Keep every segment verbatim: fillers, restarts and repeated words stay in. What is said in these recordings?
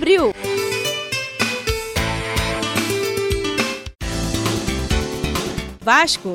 Abril. Vasco.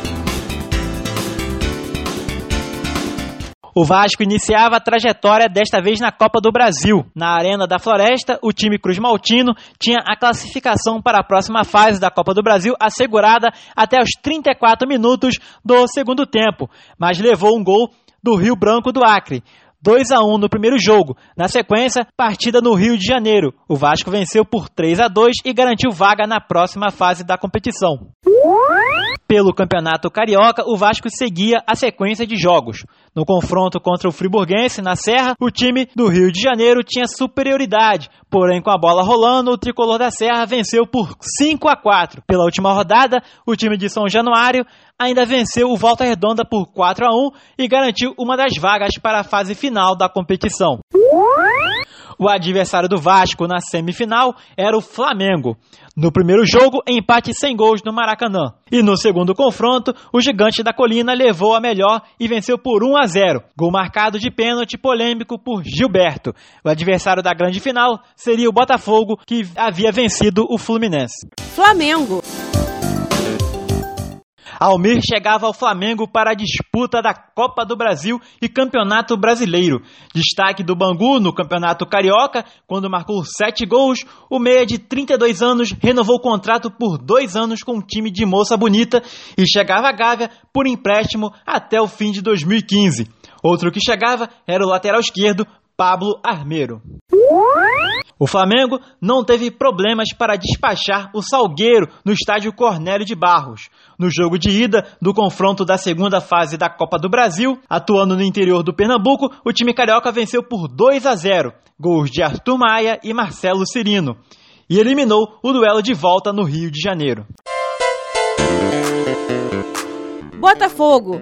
O Vasco iniciava a trajetória desta vez na Copa do Brasil. Na Arena da Floresta, o time Cruz Maltino tinha a classificação para a próxima fase da Copa do Brasil assegurada até os trinta e quatro minutos do segundo tempo, mas levou um gol do Rio Branco do Acre. dois a um no primeiro jogo. Na sequência, partida no Rio de Janeiro. O Vasco venceu por três a dois e garantiu vaga na próxima fase da competição. Pelo Campeonato Carioca, o Vasco seguia a sequência de jogos. No confronto contra o Friburguense, na Serra, o time do Rio de Janeiro tinha superioridade, porém com a bola rolando, o tricolor da Serra venceu por cinco a quatro. Pela última rodada, o time de São Januário ainda venceu o Volta Redonda por quatro a um e garantiu uma das vagas para a fase final da competição. O adversário do Vasco na semifinal era o Flamengo. No primeiro jogo, empate sem gols no Maracanã. E no segundo confronto, o Gigante da Colina levou a melhor e venceu por um a zero. Gol marcado de pênalti polêmico por Gilberto. O adversário da grande final seria o Botafogo, que havia vencido o Fluminense. Flamengo. Almir chegava ao Flamengo para a disputa da Copa do Brasil e Campeonato Brasileiro. Destaque do Bangu no Campeonato Carioca, quando marcou sete gols, o meia de trinta e dois anos renovou o contrato por dois anos com o time de Moça Bonita e chegava a Gávea por empréstimo até o fim de dois mil e quinze. Outro que chegava era o lateral esquerdo, Pablo Armeiro. O Flamengo não teve problemas para despachar o Salgueiro no estádio Cornélio de Barros. No jogo de ida do confronto da segunda fase da Copa do Brasil, atuando no interior do Pernambuco, o time carioca venceu por dois a zero, gols de Arthur Maia e Marcelo Cirino, e eliminou o duelo de volta no Rio de Janeiro. Botafogo.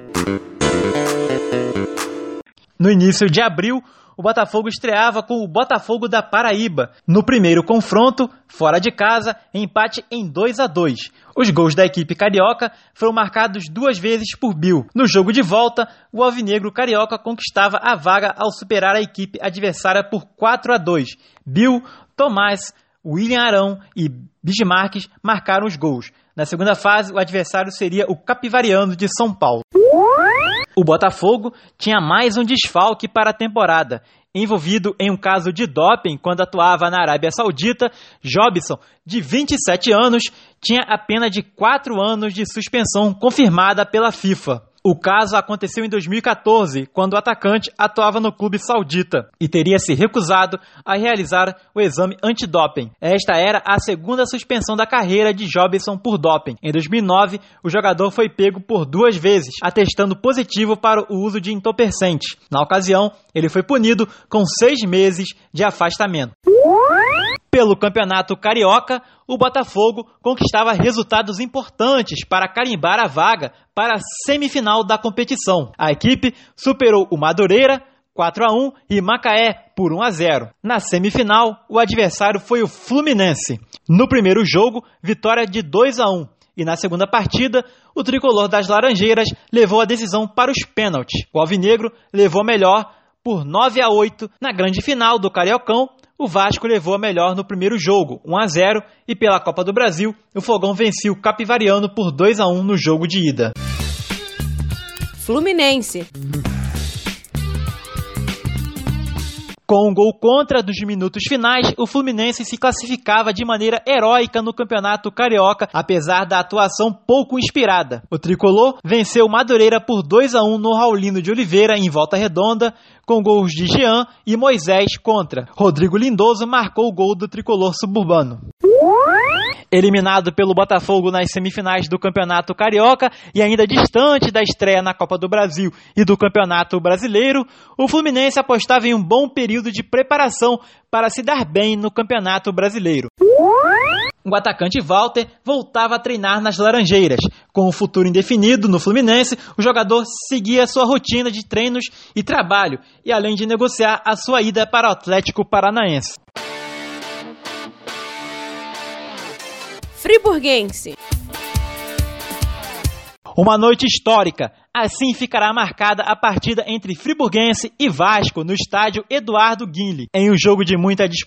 No início de abril, o Botafogo estreava com o Botafogo da Paraíba. No primeiro confronto, fora de casa, empate em dois a dois. Os gols da equipe carioca foram marcados duas vezes por Bill. No jogo de volta, o alvinegro carioca conquistava a vaga ao superar a equipe adversária por quatro a dois. Bill, Tomás, William Arão e Bismarck marcaram os gols. Na segunda fase, o adversário seria o Capivariano de São Paulo. O Botafogo tinha mais um desfalque para a temporada. Envolvido em um caso de doping quando atuava na Arábia Saudita, Jobson, de vinte e sete anos, tinha a pena de quatro anos de suspensão confirmada pela FIFA. O caso aconteceu em dois mil e quatorze, quando o atacante atuava no clube saudita e teria se recusado a realizar o exame antidoping. Esta era a segunda suspensão da carreira de Jobson por doping. Em dois mil e nove, o jogador foi pego por duas vezes, atestando positivo para o uso de entorpecentes. Na ocasião, ele foi punido com seis meses de afastamento. Pelo Campeonato Carioca, o Botafogo conquistava resultados importantes para carimbar a vaga para a semifinal da competição. A equipe superou o Madureira quatro a um e Macaé por um a zero. Na semifinal, o adversário foi o Fluminense. No primeiro jogo, vitória de dois a um. E na segunda partida, o tricolor das Laranjeiras levou a decisão para os pênaltis. O alvinegro levou a melhor por nove a oito. Na grande final do Cariocão, o Vasco levou a melhor no primeiro jogo, um a zero, e pela Copa do Brasil, o Fogão venceu o Capivariano por dois a um no jogo de ida. Fluminense. Com um gol contra dos minutos finais, o Fluminense se classificava de maneira heróica no Campeonato Carioca, apesar da atuação pouco inspirada. O tricolor venceu o Madureira por dois a um no Raulino de Oliveira, em Volta Redonda, com gols de Jean e Moisés contra. Rodrigo Lindoso marcou o gol do tricolor suburbano. Eliminado pelo Botafogo nas semifinais do Campeonato Carioca e ainda distante da estreia na Copa do Brasil e do Campeonato Brasileiro, o Fluminense apostava em um bom período de preparação para se dar bem no Campeonato Brasileiro. O atacante Walter voltava a treinar nas Laranjeiras. Com o futuro indefinido no Fluminense, o jogador seguia sua rotina de treinos e trabalho, e além de negociar a sua ida para o Atlético Paranaense. Friburguense. Uma noite histórica. Assim ficará marcada a partida entre Friburguense e Vasco no estádio Eduardo Guinle. Em um jogo de muita